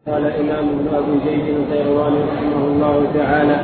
قال الإمام ابن أبي زيد القيرواني رحمه الله تعالى: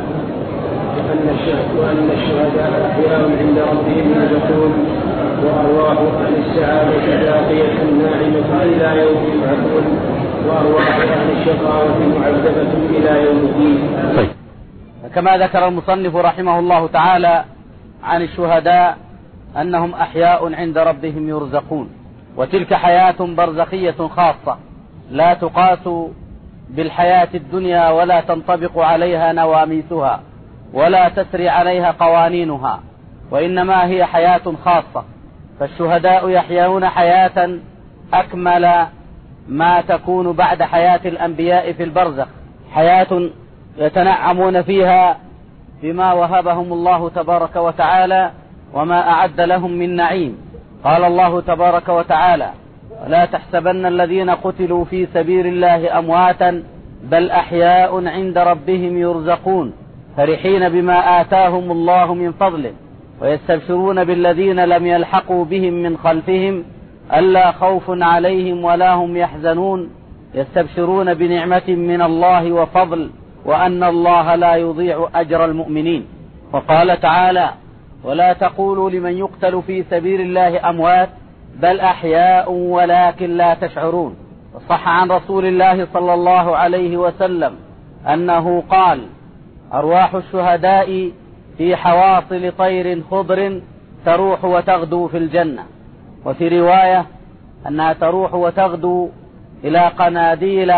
وأن الشهداء أحياء عند ربهم يرزقون، وأرواح أهل السعادة باقية ناعمة إلى يوم يبعثون، وأرواح أهل الشقاوة معذبة إلى يوم الدين. طيب. كما ذكر المصنف رحمه الله تعالى عن الشهداء أنهم أحياء عند ربهم يرزقون، وتلك حياة برزخية خاصة لا تقاس بالحياة الدنيا ولا تنطبق عليها نواميسها ولا تسري عليها قوانينها، وإنما هي حياة خاصة. فالشهداء يحيون حياة أكمل ما تكون بعد حياة الأنبياء في البرزخ، حياة يتنعمون فيها بما وهبهم الله تبارك وتعالى وما أعد لهم من نعيم. قال الله تبارك وتعالى: ولا تحسبن الذين قتلوا في سبيل الله أمواتا بل أحياء عند ربهم يرزقون فرحين بما آتاهم الله من فضله ويستبشرون بالذين لم يلحقوا بهم من خلفهم ألا خوف عليهم ولا هم يحزنون يستبشرون بنعمة من الله وفضل وأن الله لا يضيع أجر المؤمنين. وقال تعالى: ولا تقولوا لمن يقتل في سبيل الله أموات بل أحياء ولكن لا تشعرون. وصح عن رسول الله صلى الله عليه وسلم أنه قال: أرواح الشهداء في حواصل طير خضر تروح وتغدو في الجنة. وفي رواية أنها تروح وتغدو إلى قناديل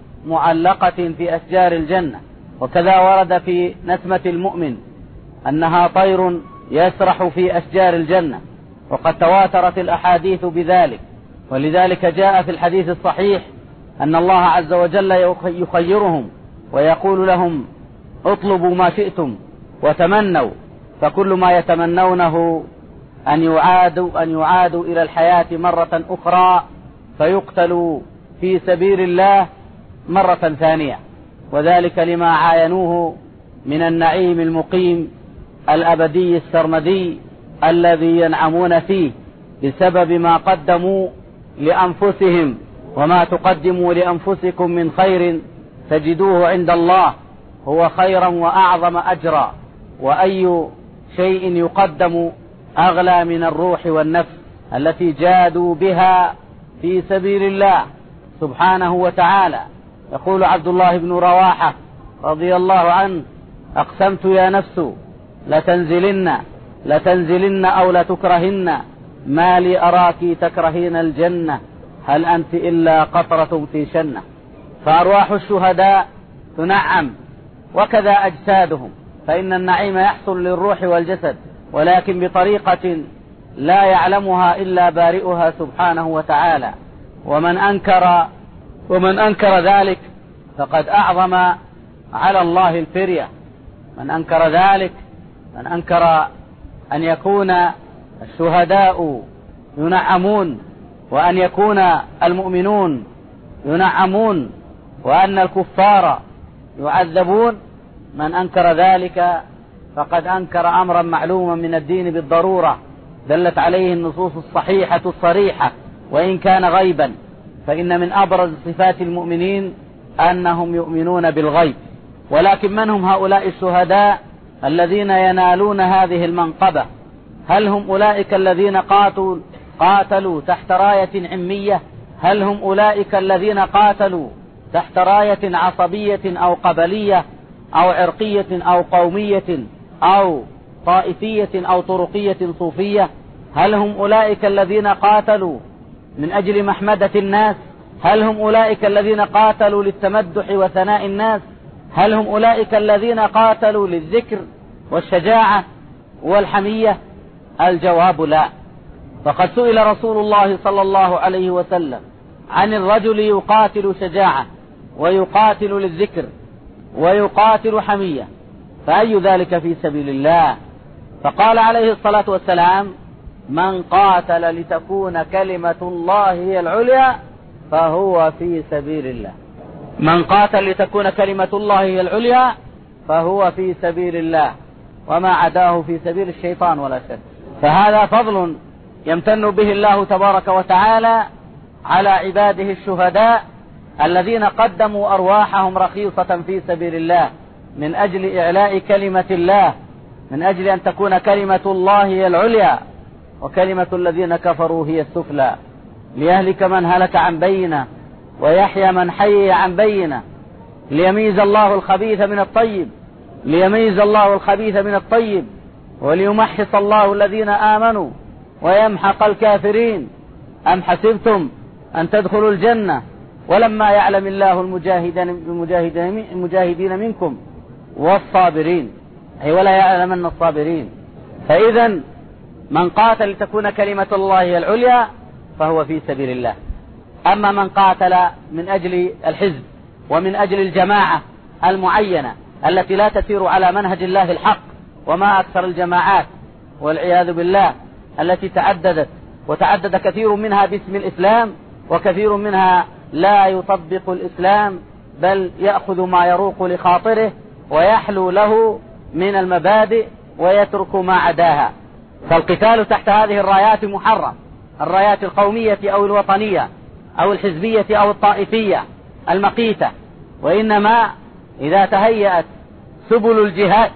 معلقة في أشجار الجنة. وكذا ورد في نسمة المؤمن أنها طير يسرح في أشجار الجنة، وقد تواترت الأحاديث بذلك. ولذلك جاء في الحديث الصحيح أن الله عز وجل يخيرهم ويقول لهم: اطلبوا ما شئتم وتمنوا، فكل ما يتمنونه أن يعادوا إلى الحياة مرة أخرى فيقتلوا في سبيل الله مرة ثانية، وذلك لما عاينوه من النعيم المقيم الأبدي السرمدي الذي ينعمون فيه بسبب ما قدموا لأنفسهم. وما تقدموا لأنفسكم من خير تجدوه عند الله هو خيرا وأعظم أجرا، وأي شيء يقدم أغلى من الروح والنفس التي جادوا بها في سبيل الله سبحانه وتعالى. يقول عبد الله بن رواحة رضي الله عنه: أقسمت يا نفس لتنزلن أو لتكرهن ما لي أراك تكرهين الجنة هل أنت إلا قطرة في شنة. فأرواح الشهداء تنعم وكذا أجسادهم، فإن النعيم يحصل للروح والجسد ولكن بطريقة لا يعلمها إلا بارئها سبحانه وتعالى. ومن أنكر ذلك فقد أعظم على الله الفرية. من أنكر ذلك، من أنكر أن يكون الشهداء ينعمون وأن يكون المؤمنون ينعمون وأن الكفار يعذبون، من أنكر ذلك فقد أنكر أمرا معلوما من الدين بالضرورة دلت عليه النصوص الصحيحة الصريحة وإن كان غيبا. فإن من أبرز صفات المؤمنين أنهم يؤمنون بالغيب. ولكن من هم هؤلاء الشهداء الذين ينالون هذه المنقبة؟ هل هم أولئك الذين قاتلوا تحت راية عمية؟ هل هم أولئك الذين قاتلوا تحت راية عصبية أو قبلية أو عرقية أو قومية أو طائفية أو طرقية صوفية؟ هل هم أولئك الذين قاتلوا من أجل محمدة الناس؟ هل هم أولئك الذين قاتلوا للتمدح وثناء الناس؟ هل هم أولئك الذين قاتلوا للذكر والشجاعة والحمية؟ الجواب لا. فقد سئل رسول الله صلى الله عليه وسلم عن الرجل يقاتل شجاعة ويقاتل للذكر ويقاتل حمية، فأي ذلك في سبيل الله؟ فقال عليه الصلاة والسلام: من قاتل لتكون كلمة الله هي العليا فهو في سبيل الله. من قاتل لتكون كلمة الله هي العليا فهو في سبيل الله، وما عداه في سبيل الشيطان ولا شك. فهذا فضل يمتن به الله تبارك وتعالى على عباده الشهداء الذين قدموا أرواحهم رخيصة في سبيل الله من أجل إعلاء كلمة الله، من أجل أن تكون كلمة الله هي العليا وكلمة الذين كفروا هي السفلى، ليهلك من هلك عن بينة ويحيى من حي عن بينة، ليميز الله الخبيث من الطيب، ليميز الله الخبيث من الطيب، وليمحص الله الذين آمنوا ويمحق الكافرين. أم حسبتم أن تدخلوا الجنة ولما يعلم الله المجاهدين منكم والصابرين، أي ولا يعلمن الصابرين. فإذا من قاتل لتكون كلمة الله هي العليا فهو في سبيل الله. أما من قاتل من أجل الحزب ومن أجل الجماعة المعينة التي لا تسير على منهج الله الحق، وما أكثر الجماعات والعياذ بالله التي وتعدد كثير منها باسم الإسلام، وكثير منها لا يطبق الإسلام بل يأخذ ما يروق لخاطره ويحلو له من المبادئ ويترك ما عداها. فالقتال تحت هذه الرايات محرم، الرايات القومية أو الوطنية أو الحزبية أو الطائفية المقيتة. وإنما إذا تهيأت سبل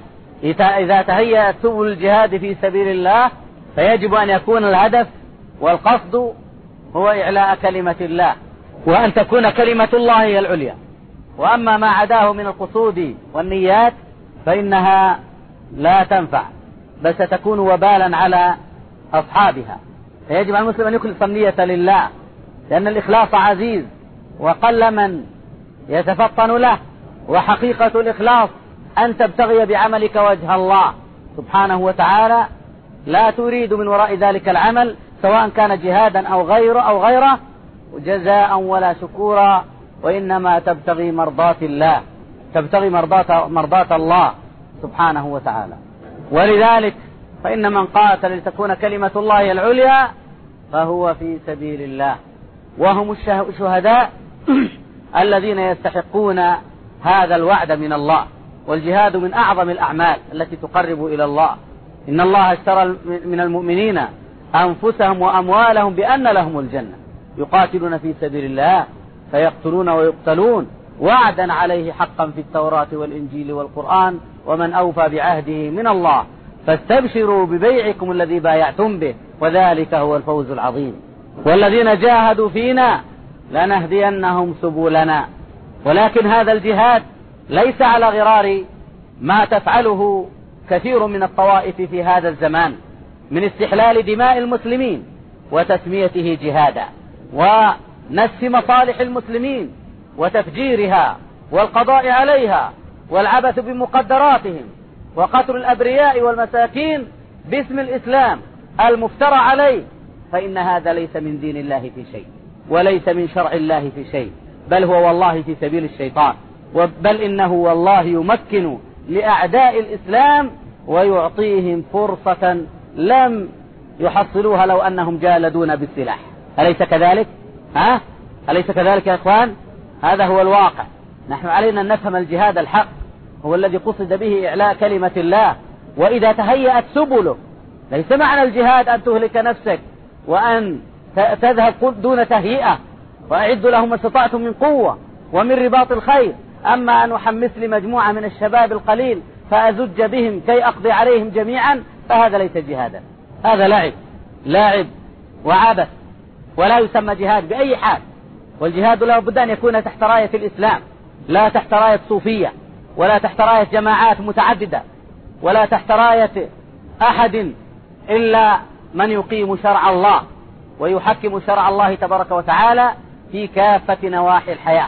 الجهاد في سبيل الله فيجب أن يكون الهدف والقصد هو إعلاء كلمة الله، وأن تكون كلمة الله هي العليا. وأما ما عداه من القصود والنيات فإنها لا تنفع بل ستكون وبالا على أصحابها. فيجب على المسلم أن يخلص النية لله، لأن الإخلاص عزيز وقل من يتفطن له. وحقيقة الإخلاص أن تبتغي بعملك وجه الله سبحانه وتعالى، لا تريد من وراء ذلك العمل سواء كان جهادا أو غيره جزاء ولا شكورا، وإنما تبتغي مرضاة الله، تبتغي مرضاة الله سبحانه وتعالى. ولذلك فإن من قاتل لتكون كلمة الله العليا فهو في سبيل الله، وهم الشهداء الذين يستحقون هذا الوعد من الله. والجهاد من أعظم الأعمال التي تقرب إلى الله. إن الله اشترى من المؤمنين أنفسهم وأموالهم بأن لهم الجنة يقاتلون في سبيل الله فيقتلون ويقتلون وعدا عليه حقا في التوراة والإنجيل والقرآن، ومن أوفى بعهده من الله فاستبشروا ببيعكم الذي بايعتم به وذلك هو الفوز العظيم. والذين جاهدوا فينا لنهدينهم سبلنا. ولكن هذا الجهاد ليس على غرار ما تفعله كثير من الطوائف في هذا الزمان من استحلال دماء المسلمين وتسميته جهادا، ونسف مصالح المسلمين وتفجيرها والقضاء عليها والعبث بمقدراتهم وقتل الأبرياء والمساكين باسم الإسلام المفترى عليه. فإن هذا ليس من دين الله في شيء وليس من شرع الله في شيء، بل هو والله في سبيل الشيطان، بل إنه والله يمكن لأعداء الإسلام ويعطيهم فرصة لم يحصلوها لو أنهم جالدون بالسلاح. أليس كذلك؟ أليس كذلك يا إخوان؟ هذا هو الواقع. نحن علينا أن نفهم الجهاد الحق هو الذي قصد به إعلاء كلمة الله. وإذا تهيأت سبله، ليس معنى الجهاد أن تهلك نفسك وأن تذهب دون تهيئة، وأعدوا لهم ما استطعتم من قوة ومن رباط الخير. أما أن أحمس لمجموعة من الشباب القليل فأزج بهم كي أقضي عليهم جميعا فهذا ليس جهادا، هذا لاعب وعبث، ولا يسمى جهاد بأي حال. والجهاد لا بد أن يكون تحت راية الإسلام، لا تحت راية صوفية، ولا تحت راية جماعات متعددة، ولا تحت راية أحد إلا من يقيم شرع الله ويحكم شرع الله تبارك وتعالى في كافة نواحي الحياة.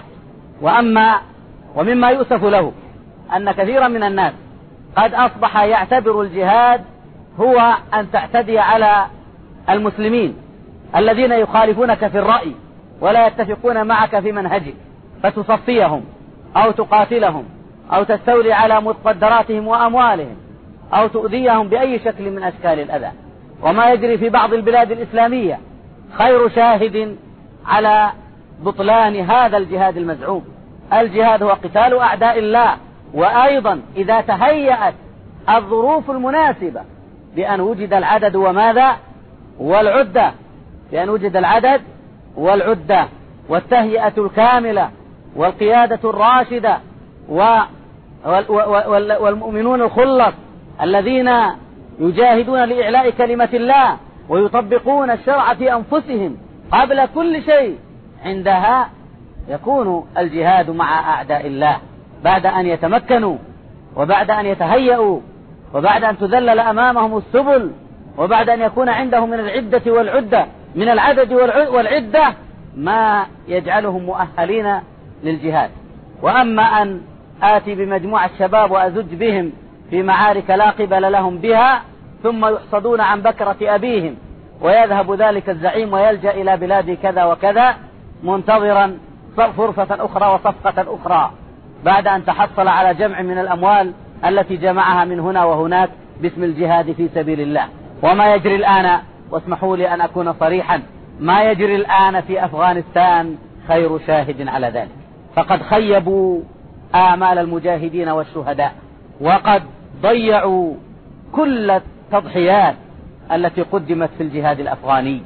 ومما يؤسف له أن كثيرا من الناس قد أصبح يعتبر الجهاد هو أن تعتدي على المسلمين الذين يخالفونك في الرأي ولا يتفقون معك في منهجك، فتصفيهم أو تقاتلهم أو تستولي على مقدراتهم وأموالهم أو تؤذيهم بأي شكل من أشكال الأذى. وما يجري في بعض البلاد الإسلامية خير شاهد على بطلان هذا الجهاد المزعوم. الجهاد هو قتال أعداء الله. وأيضا إذا تهيأت الظروف المناسبة بأن وجد العدد وماذا والعدة، بأن وجد العدد والعدة والتهيئة الكاملة والقيادة الراشدة والمؤمنون الخلص الذين يجاهدون لإعلاء كلمة الله ويطبقون الشرع في أنفسهم قبل كل شيء، عندها يكون الجهاد مع أعداء الله بعد أن يتمكنوا وبعد أن يتهيئوا وبعد أن تذلل أمامهم السبل وبعد أن يكون عندهم من العدة والعدة من العدد والعدة ما يجعلهم مؤهلين للجهاد. وأما أن آتي بمجموعة الشباب وأزج بهم في معارك لا قبل لهم بها ثم يحصدون عن بكرة أبيهم ويذهب ذلك الزعيم ويلجأ إلى بلاد كذا وكذا منتظرا فرصة أخرى وصفقة أخرى بعد أن تحصل على جمع من الأموال التي جمعها من هنا وهناك باسم الجهاد في سبيل الله. وما يجري الآن، واسمحوا لي أن أكون صريحا، ما يجري الآن في أفغانستان خير شاهد على ذلك، فقد خيبوا آمال المجاهدين والشهداء وقد ضيعوا كل التضحيات التي قدمت في الجهاد الأفغاني،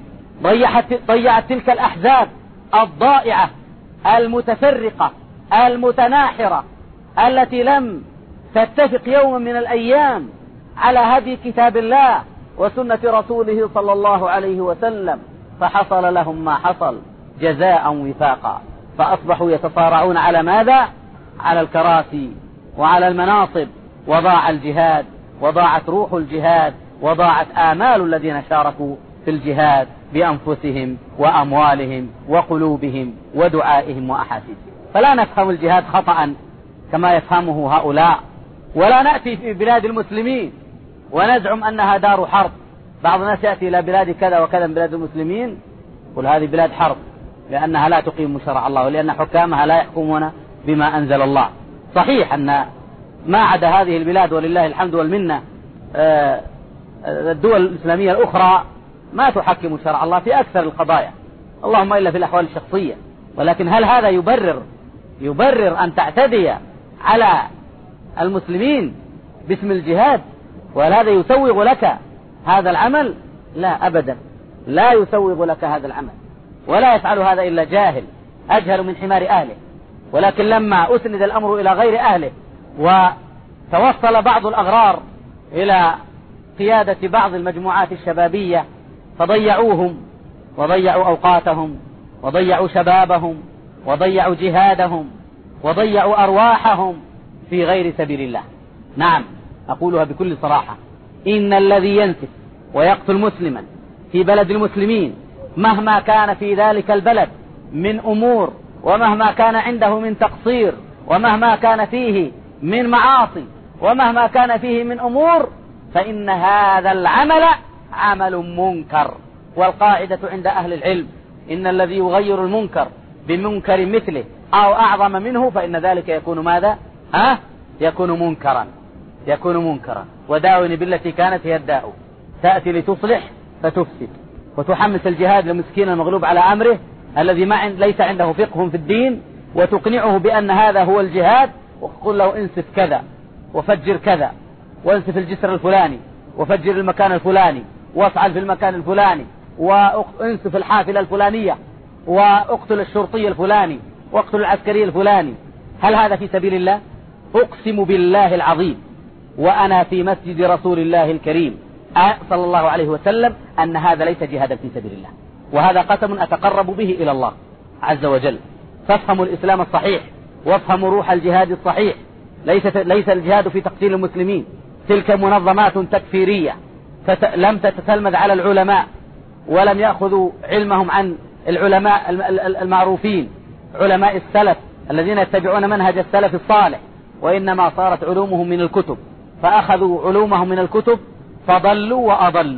ضيعت تلك الأحزاب الضائعة المتفرقة المتناحرة التي لم تتفق يوما من الأيام على هدي كتاب الله وسنة رسوله صلى الله عليه وسلم، فحصل لهم ما حصل جزاء وفاقا، فأصبحوا يتصارعون على ماذا؟ على الكراسي وعلى المناصب، وضاع الجهاد وضاعت روح الجهاد وضاعت آمال الذين شاركوا في الجهاد بأنفسهم وأموالهم وقلوبهم ودعائهم وأحاسيسهم. فلا نفهم الجهاد خطأ كما يفهمه هؤلاء، ولا نأتي في بلاد المسلمين ونزعم أنها دار حرب. بعض الناس يأتي إلى بلاد كذا وكذا من بلاد المسلمين يقول هذه بلاد حرب لأنها لا تقيم شرع الله ولأن حكامها لا يحكمون بما أنزل الله. صحيح أن ما عدا هذه البلاد ولله الحمد والمنة الدول الإسلامية الأخرى ما تحكم شرع الله في أكثر القضايا، اللهم إلا في الأحوال الشخصية، ولكن هل هذا يبرر أن تعتدي على المسلمين باسم الجهاد؟ وهل هذا يسوغ لك هذا العمل؟ لا أبدا، لا يسوغ لك هذا العمل، ولا يفعل هذا إلا جاهل أجهل من حمار أهله. ولكن لما أسند الأمر إلى غير أهله وتوصل بعض الأغرار إلى قيادة بعض المجموعات الشبابية فضيعوهم وضيعوا أوقاتهم وضيعوا شبابهم وضيعوا جهادهم وضيعوا أرواحهم في غير سبيل الله. نعم، أقولها بكل صراحة، إن الذي ينسف ويقتل مسلما في بلد المسلمين مهما كان في ذلك البلد من أمور ومهما كان عنده من تقصير ومهما كان فيه من معاصي ومهما كان فيه من أمور، فإن هذا العمل عمل منكر. والقاعدة عند أهل العلم إن الذي يغير المنكر بمنكر مثله أو أعظم منه فإن ذلك يكون ماذا؟ يكون منكرا. وداوني بالتي كانت هي الداء، تأتي لتصلح فتفسد وتحمس الجهاد لمسكين المغلوب على أمره الذي ليس عنده فقه في الدين وتقنعه بأن هذا هو الجهاد، وقل له انسف كذا وفجر كذا وانسف الجسر الفلاني وفجر المكان الفلاني وافعل في المكان الفلاني وانسف الحافلة الفلانية واقتل الشرطي الفلاني واقتل العسكري الفلاني. هل هذا في سبيل الله؟ أقسم بالله العظيم وأنا في مسجد رسول الله الكريم صلى الله عليه وسلم أن هذا ليس جهادا في سبيل الله، وهذا قسم أتقرب به إلى الله عز وجل. فافهموا الإسلام الصحيح وافهموا روح الجهاد الصحيح. ليس الجهاد في تقتيل المسلمين، تلك منظمات تكفيرية لم تتتلمذ على العلماء ولم يأخذوا علمهم عن العلماء المعروفين علماء السلف الذين يتبعون منهج السلف الصالح، وإنما صارت علومهم من الكتب، فأخذوا علومهم من الكتب فضلوا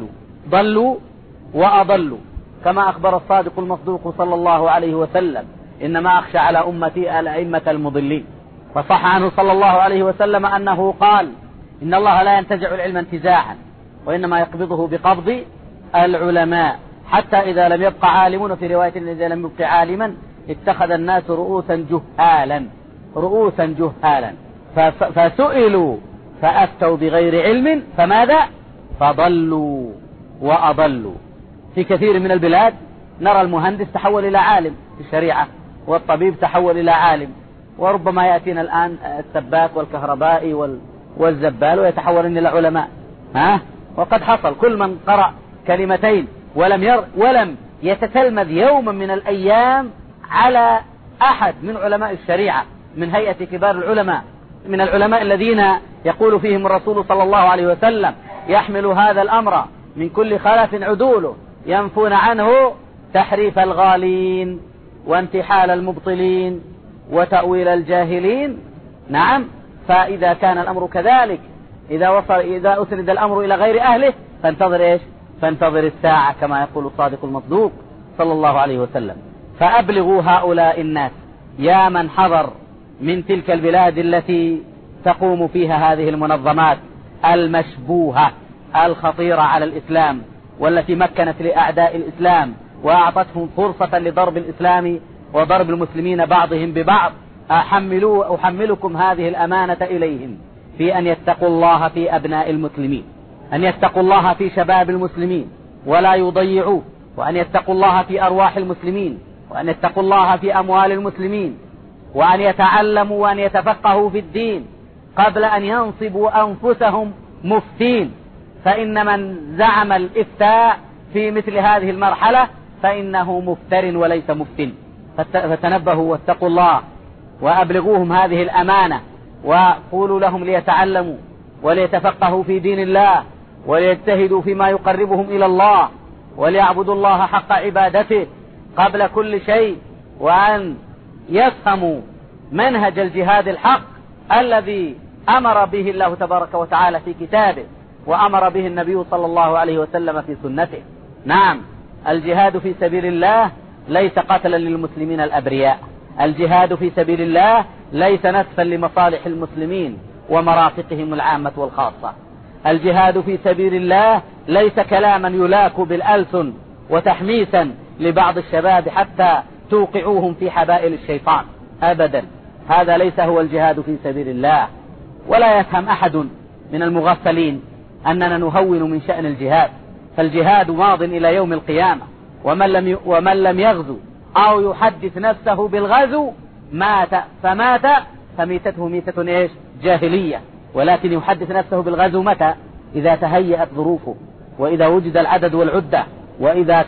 وأضلوا كما أخبر الصادق المصدوق صلى الله عليه وسلم إنما أخشى على أمتي الأئمة المضلين. فصح عنه صلى الله عليه وسلم أنه قال إن الله لا ينتزع العلم انتزاعا وإنما يقبضه بقبض العلماء حتى إذا لم يبقى عالم، في رواية إذا لم يبقى عالما اتخذ الناس رؤوسا جهالا فسئلوا فأفتوا بغير علم فماذا؟ فضلوا وأضلوا. في كثير من البلاد نرى المهندس تحول إلى عالم في الشريعة والطبيب تحول إلى عالم، وربما يأتينا الآن السباك والكهربائي والزبال ويتحولون إلى علماء. وقد حصل كل من قرأ كلمتين ولم يتتلمذ يوما من الأيام على أحد من علماء الشريعة من هيئة كبار العلماء، من العلماء الذين يقول فيهم الرسول صلى الله عليه وسلم: يحمل هذا الأمر من كل خلف عدوله ينفون عنه تحريف الغالين وانتحال المبطلين وتأويل الجاهلين. نعم، فإذا كان الأمر كذلك، إذا أسند الأمر إلى غير أهله فانتظر إيش؟ فانتظر الساعة، كما يقول الصادق المصدوق صلى الله عليه وسلم. فأبلغوا هؤلاء الناس يا من حضر من تلك البلاد التي تقوم فيها هذه المنظمات المشبوهة الخطيرة على الإسلام، والتي مكنت لأعداء الإسلام وأعطتهم فرصة لضرب الإسلام وضرب المسلمين بعضهم ببعض. أحملكم هذه الأمانة إليهم في أن يتقوا الله في أبناء المسلمين، أن يتقوا الله في شباب المسلمين ولا يضيعوه، وأن يتقوا الله في أرواح المسلمين، وأن يتقوا الله في أموال المسلمين، وأن يتعلموا وأن يتفقهوا في الدين قبل أن ينصبوا أنفسهم مفتين. فإن من زعم الإفتاء في مثل هذه المرحلة فإنه مفتر وليس مفتن. فتنبهوا واتقوا الله وأبلغوهم هذه الأمانة، وقولوا لهم ليتعلموا وليتفقهوا في دين الله وليجتهدوا فيما يقربهم إلى الله وليعبدوا الله حق عبادته قبل كل شيء، وأن يفهموا منهج الجهاد الحق الذي أمر به الله تبارك وتعالى في كتابه وأمر به النبي صلى الله عليه وسلم في سنته. نعم، الجهاد في سبيل الله ليس قتلا للمسلمين الأبرياء، الجهاد في سبيل الله ليس نسفا لمصالح المسلمين ومرافقهم العامة والخاصة، الجهاد في سبيل الله ليس كلاما يلاك بالألسن وتحميسا لبعض الشباب حتى توقعوهم في حبائل الشيطان أبدا. هذا ليس هو الجهاد في سبيل الله. ولا يفهم أحد من المغفلين أننا نهون من شأن الجهاد، فالجهاد ماض إلى يوم القيامة، ومن لم يغزو أو يحدث نفسه بالغزو مات، فمات فميتته ميتة إيش؟ جاهلية. ولكن يحدث نفسه بالغزو متى؟ إذا تهيأت ظروفه، وإذا وجد العدد والعدة، وإذا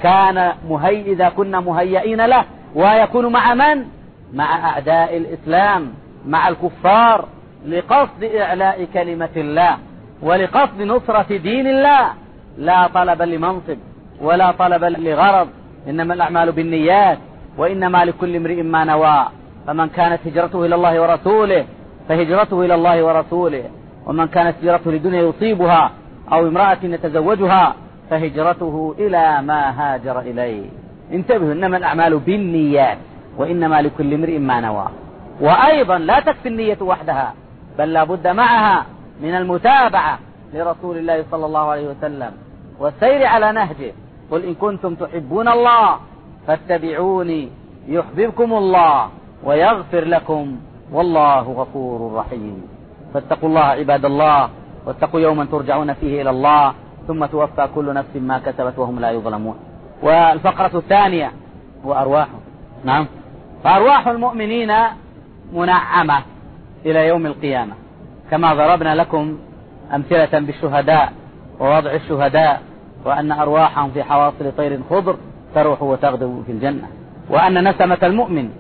كنا مهيئين له. ويكون مع من؟ مع أعداء الإسلام، مع الكفار، لقصد إعلاء كلمة الله ولقصد نصرة دين الله، لا طلبا لمنصب ولا طلبا لغرض، إنما الأعمال بالنيات وإنما لكل امرئ ما نوى. فمن كانت هجرته إلى الله ورسوله فهجرته إلى الله ورسوله، ومن كانت هجرته لدنيا يصيبها أو امرأة يتزوجها فهجرته إلى ما هاجر إليه. انتبهوا، إنما الأعمال بالنيات وإنما لكل امرئ ما نوى. وأيضا لا تكفي النية وحدها، بل لا بد معها من المتابعة لرسول الله صلى الله عليه وسلم والسير على نهجه. قل إن كنتم تحبون الله فاتبعوني يحببكم الله ويغفر لكم والله غفور رحيم. فاتقوا الله عباد الله، واتقوا يوما ترجعون فيه إلى الله ثم توفى كل نفس ما كسبت وهم لا يظلمون. والفقرة الثانية وأرواحهم. نعم، فأرواح المؤمنين منعمة إلى يوم القيامة، كما ضربنا لكم أمثلة بالشهداء ووضع الشهداء، وأن أرواحهم في حواصل طير خضر تروح وتغدو في الجنة، وأن نسمة المؤمن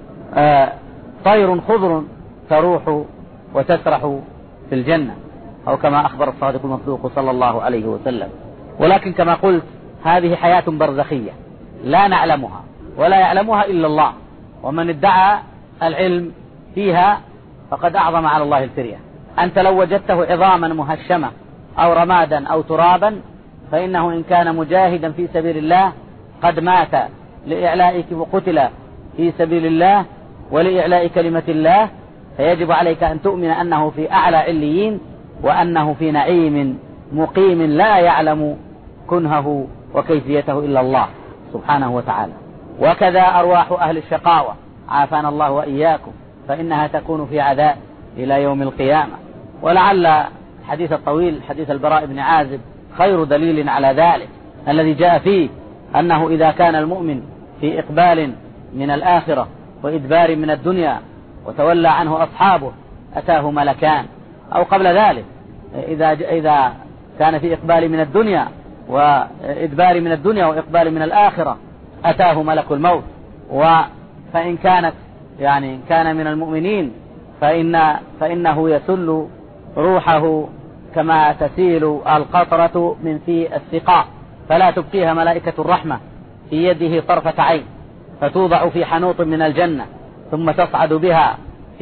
طير خضر تروح وتسرح في الجنة، أو كما أخبر الصادق المصدوق صلى الله عليه وسلم. ولكن كما قلت هذه حياة برزخية لا نعلمها ولا يعلمها إلا الله، ومن ادعى العلم فيها فقد أعظم على الله الفرية. أنت لو وجدته عظاما مهشمة أو رمادا أو ترابا فإنه إن كان مجاهدا في سبيل الله قد مات لإعلاء وقتل في سبيل الله ولإعلاء كلمة الله، فيجب عليك أن تؤمن أنه في أعلى عليين، وأنه في نعيم مقيم لا يعلم كنهه وكيفيته إلا الله سبحانه وتعالى. وكذا أرواح أهل الشقاوة عافانا الله وإياكم، فإنها تكون في عذاب إلى يوم القيامة. ولعل الحديث الطويل حديث البراء بن عازب خير دليل على ذلك، الذي جاء فيه أنه إذا كان المؤمن في إقبال من الآخرة وإدبار من الدنيا وتولى عنه أصحابه أتاه ملكان، أو قبل ذلك إذا كان في إقبال من الدنيا وإدبار من الدنيا وإقبال من الآخرة أتاه ملك الموت. فإن كان من المؤمنين فإنه يسل روحه كما تسيل القطرة من في السقاء، فلا تبقيها ملائكة الرحمة في يده طرفة عين، فتوضع في حنوط من الجنة ثم تصعد بها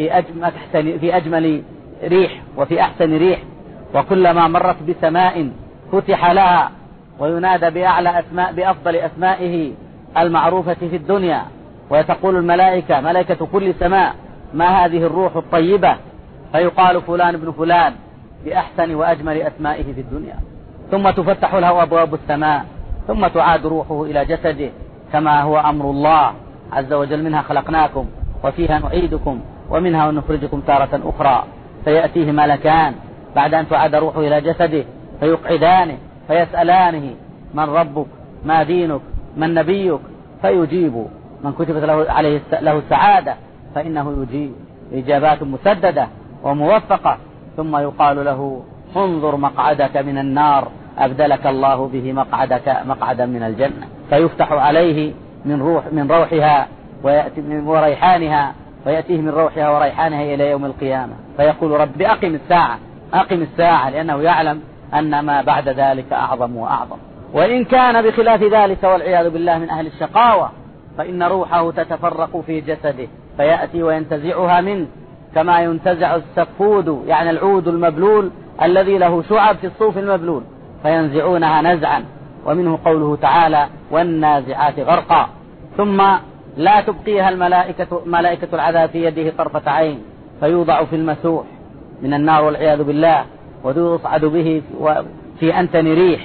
في أجمل ريح وفي أحسن ريح، وكلما مرت بسماء فتح لها وينادى بأفضل أسمائه المعروفة في الدنيا، وتقول الملائكة ملائكة كل سماء ما هذه الروح الطيبة، فيقال فلان ابن فلان بأحسن وأجمل أسمائه في الدنيا، ثم تفتح له أبواب السماء ثم تعاد روحه إلى جسده كما هو أمر الله عز وجل: منها خلقناكم وفيها نعيدكم ومنها نخرجكم تارة أخرى. فيأتيه ملكان بعد أن تعاد روحه إلى جسده فيقعدانه فيسألانه: من ربك؟ ما دينك؟ من نبيك؟ فيجيب من كتبت له السعادة فإنه يجيب إجابات مسددة وموفقة، ثم يقال له: انظر مقعدك من النار أبدلك الله به مقعدا من الجنة. فيفتح عليه من روحها وريحانها، ويأتيه من روحها وريحانها إلى يوم القيامة، فيقول: رب أقم الساعة، لأنه يعلم أن ما بعد ذلك أعظم وأعظم. وإن كان بخلاف ذلك والعياذ بالله من أهل الشقاوة فإن روحه تتفرق في جسده فيأتي وينتزعها منه كما ينتزع السفود، يعني العود المبلول الذي له شعب في الصوف المبلول، فينزعونها نزعا. ومنه قوله تعالى: والنازعات غرقا. ثم لا تبقيها ملائكة العذاب في يده طرفة عين، فيوضع في المسوح من النار والعياذ بالله، ويصعد به في أنتن ريح،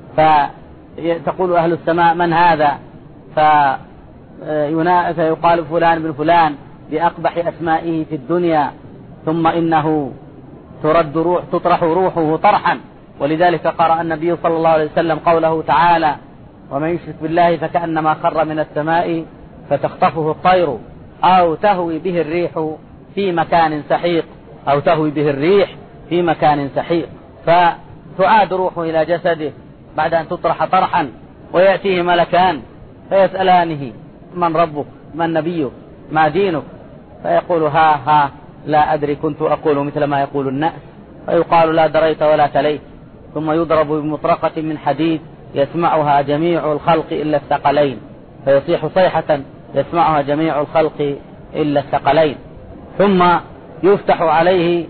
فتقول أهل السماء: من هذا؟ فيقال فلان بن فلان بأقبح أسمائه في الدنيا، ثم إنه تطرح روحه طرحا. ولذلك قرأ النبي صلى الله عليه وسلم قوله تعالى: ومن يشرك بالله فكأنما خر من السماء فتخطفه الطير أو تهوي به الريح في مكان سحيق، أو تهوي به الريح في مكان سحيق. فتعاد روحه إلى جسده بعد أن تطرح طرحا، ويأتيه ملكان فيسألانه: من ربك؟ من نبيك؟ ما دينك؟ فيقول: ها لا أدري، كنت أقول مثل ما يقول الناس. فيقال: لا دريت ولا تليت. ثم يضرب بمطرقة من حديد يسمعها جميع الخلق إلا الثقلين، فيصيح صيحة يسمعها جميع الخلق إلا الثقلين. ثم يفتح عليه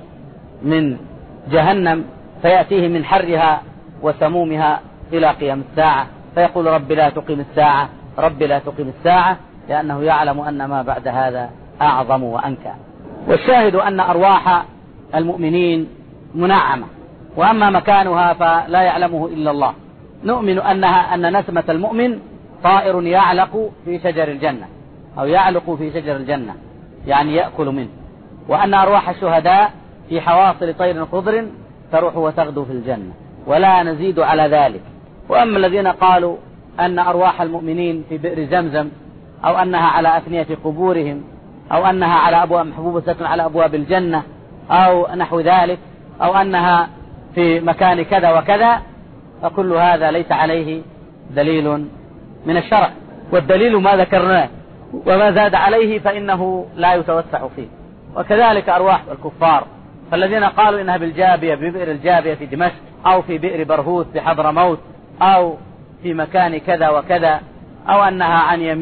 من جهنم فيأتيه من حرها وسمومها إلى قيام الساعة، فيقول: رب لا تقم الساعة، رب لا تقم الساعة، لأنه يعلم أن ما بعد هذا أعظم وأنكى. والشاهد أن أرواح المؤمنين منعمة، وأما مكانها فلا يعلمه إلا الله. نؤمن أن نسمة المؤمن طائر يعلق في شجر الجنة، أو يعلق في شجر الجنة، يعني يأكل منه. وأن أرواح الشهداء في حواصل طير خضر تروح وتغدو في الجنة، ولا نزيد على ذلك. وأما الذين قالوا أن أرواح المؤمنين في بئر زمزم، أو أنها على أفنية قبورهم، أو أنها على أبواب محبوبة على أبواب الجنة، أو نحو ذلك، أو أنها في مكان كذا وكذا، فكل هذا ليس عليه دليل من الشرع، والدليل ما ذكرناه، وما زاد عليه فإنه لا يتوسع فيه. وكذلك أرواح الكفار، فالذين قالوا إنها بالجابية، ببئر الجابية في دمشق، أو في بئر برهوث في حضرموت، أو في مكان كذا وكذا، أو أنها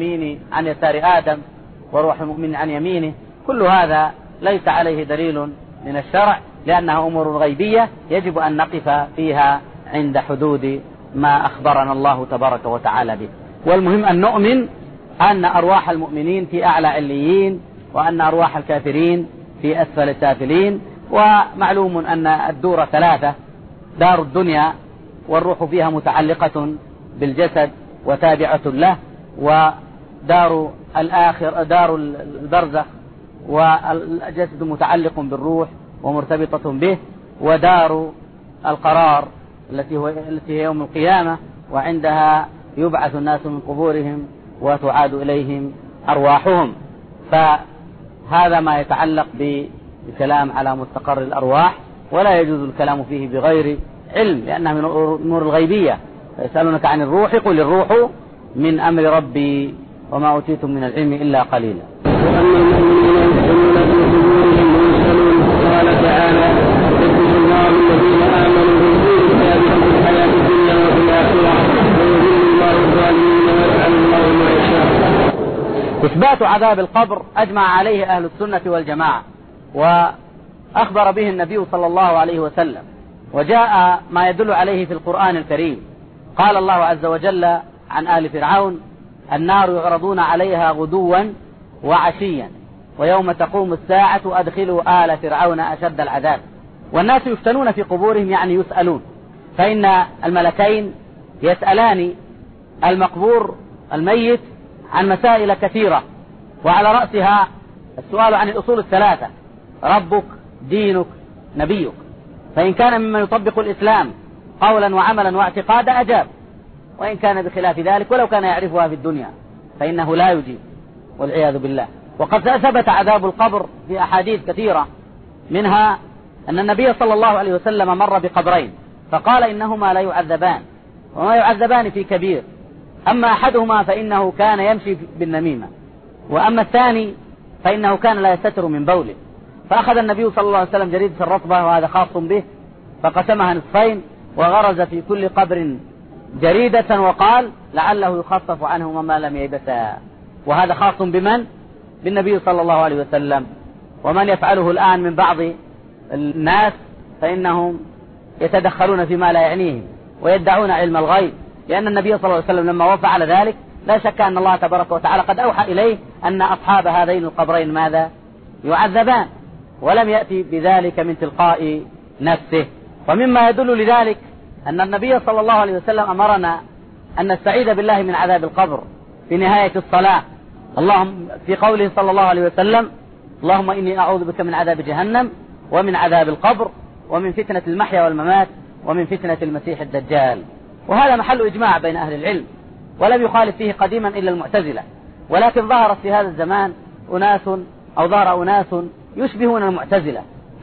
عن يسار آدم وروح المؤمن عن يمينه، كل هذا ليس عليه دليل من الشرع، لأنها أمور غيبية يجب أن نقف فيها عند حدود ما أخبرنا الله تبارك وتعالى به. والمهم أن نؤمن أن أرواح المؤمنين في أعلى عليين، وأن أرواح الكافرين في أسفل سافلين. ومعلوم أن الدور ثلاثة: دار الدنيا والروح فيها متعلقة بالجسد وتابعة له، ودار الآخر دار البرزخ والجسد متعلق بالروح ومرتبطة به، ودار القرار التي هي يوم القيامة، وعندها يبعث الناس من قبورهم وتعاد إليهم أرواحهم. فهذا ما يتعلق بالكلام على مستقر الأرواح، ولا يجوز الكلام فيه بغير علم، لأنها من الأمور الغيبية. يسألونك عن الروح قل الروح من أمر ربي وما أوتيتم من العلم إلا قليلا. وأما المؤمنون يدخلون في قبورهم ويسألون. قال تعالى: يثبت الله الذين آمنوا بالكتاب في الحياة الدنيا وفي الآخرة ويذل الله الظالمين ويفعل الله ما يشاء. إثبات عذاب القبر أجمع عليه أهل السنة والجماعة، وأخبر به النبي صلى الله عليه وسلم، وجاء ما يدل عليه في القرآن الكريم. قال الله عز وجل عن آل فرعون: النار يعرضون عليها غدوا وعشيا ويوم تقوم الساعة أدخلوا آل فرعون أشد العذاب. والناس يفتنون في قبورهم، يعني يسألون، فإن الملكين يسألان المقبور الميت عن مسائل كثيرة، وعلى رأسها السؤال عن الأصول الثلاثة: ربك، دينك، نبيك. فإن كان ممن يطبق الإسلام قولا وعملا واعتقادا أجاب، وإن كان بخلاف ذلك ولو كان يعرفها في الدنيا فإنه لا يجيب والعياذ بالله. وقد ثبت عذاب القبر في أحاديث كثيرة، منها أن النبي صلى الله عليه وسلم مر بقبرين فقال: إنهما لا يعذبان وما يعذبان في كبير، أما أحدهما فإنه كان يمشي بالنميمة، وأما الثاني فإنه كان لا يستتر من بوله. فأخذ النبي صلى الله عليه وسلم جريدة الرطبة، وهذا خاص به، فقسمها نصفين وغرز في كل قبر جريدة وقال: لعله يخفف عنه ما لم ييبسا. وهذا خاص بمن؟ بالنبي صلى الله عليه وسلم. ومن يفعله الآن من بعض الناس فإنهم يتدخلون فيما لا يعنيهم ويدعون علم الغيب، لأن النبي صلى الله عليه وسلم لما وفى على ذلك لا شك أن الله تبارك وتعالى قد أوحى إليه أن أصحاب هذين القبرين ماذا؟ يعذبان، ولم يأتي بذلك من تلقاء نفسه. ومما يدل لذلك أن النبي صلى الله عليه وسلم أمرنا أن نستعيذ بالله من عذاب القبر في نهاية الصلاة، اللهم في قوله صلى الله عليه وسلم: اللهم إني أعوذ بك من عذاب جهنم ومن عذاب القبر ومن فتنة المحيا والممات ومن فتنة المسيح الدجال. وهذا محل إجماع بين أهل العلم، ولم يخالف فيه قديما إلا المعتزلة، ولكن ظهرت في هذا الزمان ظهر أناس يشبهون المعتزلة.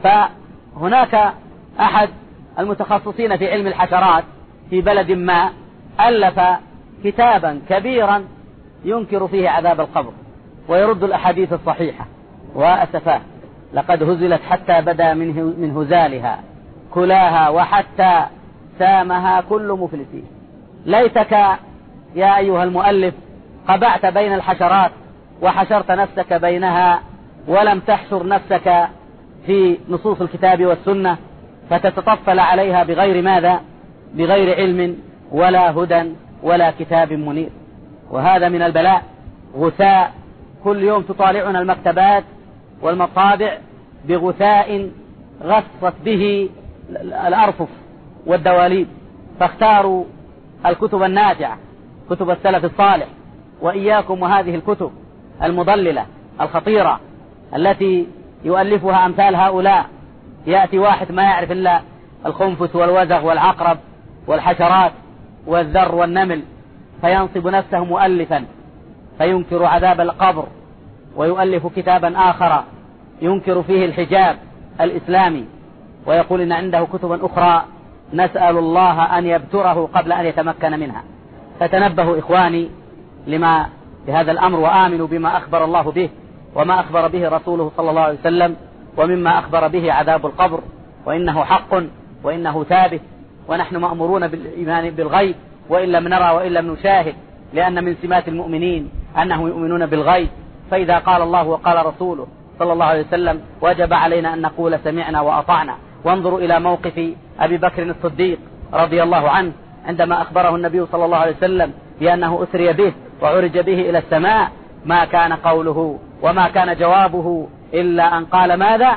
فهناك أحد المتخصصين في علم الحشرات في بلد ما ألف كتابا كبيرا ينكر فيه عذاب القبر ويرد الأحاديث الصحيحة، وأسفاه لقد هزلت حتى بدا من هزالها كلاها وحتى سامها كل مفلسين. ليتك يا أيها المؤلف قبعت بين الحشرات وحشرت نفسك بينها، ولم تحشر نفسك في نصوص الكتاب والسنة فتتطفل عليها بغير ماذا؟ بغير علم ولا هدى ولا كتاب منير. وهذا من البلاء. غثاء، كل يوم تطالعنا المكتبات والمطابع بغثاء غصت به الأرفف والدواليب، فاختاروا الكتب النافعة، كتب السلف الصالح، وإياكم وهذه الكتب المضللة الخطيرة التي يؤلفها أمثال هؤلاء. يأتي واحد ما يعرف إلا الخنفس والوزغ والعقرب والحشرات والذر والنمل، فينصب نفسه مؤلفا فينكر عذاب القبر، ويؤلف كتابا آخر ينكر فيه الحجاب الإسلامي، ويقول إن عنده كتبا أخرى نسأل الله أن يبتره قبل أن يتمكن منها. فتنبهوا إخواني لما بهذا الأمر، وآمنوا بما أخبر الله به وما أخبر به رسوله صلى الله عليه وسلم، ومما أخبر به عذاب القبر، وإنه حق وإنه ثابت، ونحن مأمورون بالإيمان بالغيب وإن لم نرى وإن لم نشاهد، لأن من سمات المؤمنين أنهم يؤمنون بالغيب. فإذا قال الله وقال رسوله صلى الله عليه وسلم وجب علينا أن نقول سمعنا وأطعنا. وانظروا إلى موقف أبي بكر الصديق رضي الله عنه عندما أخبره النبي صلى الله عليه وسلم بأنه أسري به وعرج به إلى السماء، ما كان قوله وما كان جوابه إلا أن قال ماذا؟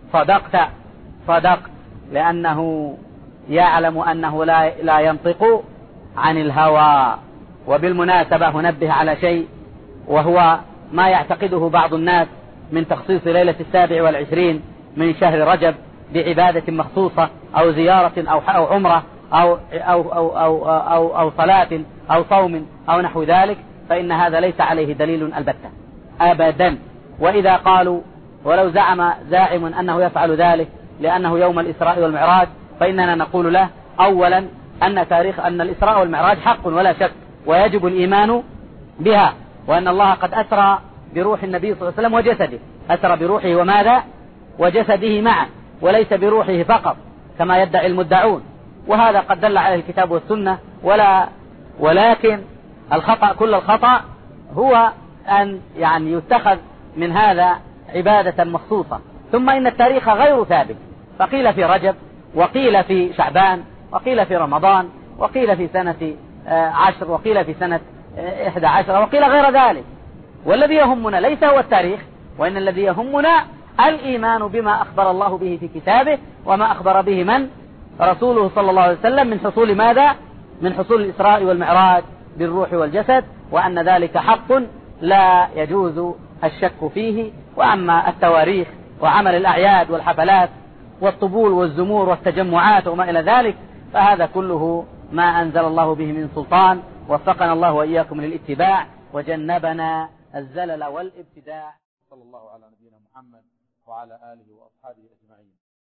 صدقت، لأنه يعلم أنه لا ينطق عن الهوى. وبالمناسبة هنبه على شيء، وهو ما يعتقده بعض الناس من تخصيص ليلة 27 من شهر رجب بعبادة مخصوصة أو زيارة أو عمرة أو صلاة أو صوم أو نحو ذلك، فإن هذا ليس عليه دليل البتة أبدا. وإذا قالوا ولو زعم زاعم أنه يفعل ذلك لأنه يوم الإسراء والمعراج، فإننا نقول له أولا أن الإسراء والمعراج حق ولا شك، ويجب الإيمان بها، وأن الله قد أسرى بروح النبي صلى الله عليه وسلم وجسده، أسرى بروحه وماذا؟ وجسده معه، وليس بروحه فقط كما يدعي المدعون، وهذا قد دل عليه الكتاب والسنة. ولكن الخطأ، كل الخطأ هو أن يتخذ من هذا عبادة مخصوصة. ثم إن التاريخ غير ثابت، فقيل في رجب، وقيل في شعبان، وقيل في رمضان، وقيل في سنة 10، وقيل في سنة 11، وقيل غير ذلك. والذي يهمنا ليس هو التاريخ، وإن الذي يهمنا الإيمان بما أخبر الله به في كتابه، وما أخبر به من؟ رسوله صلى الله عليه وسلم، من حصول ماذا؟ من حصول الإسراء والمعراج بالروح والجسد، وأن ذلك حق لا يجوز الشك فيه. وأما التواريخ وعمل الأعياد والحفلات والطبول والزمور والتجمعات وما إلى ذلك، فهذا كله ما أنزل الله به من سلطان. وفقنا الله وإياكم للاتباع وجنبنا الزلل والابتداع. صلى الله على نبينا محمد وعلى آله وأصحابه أجمعين.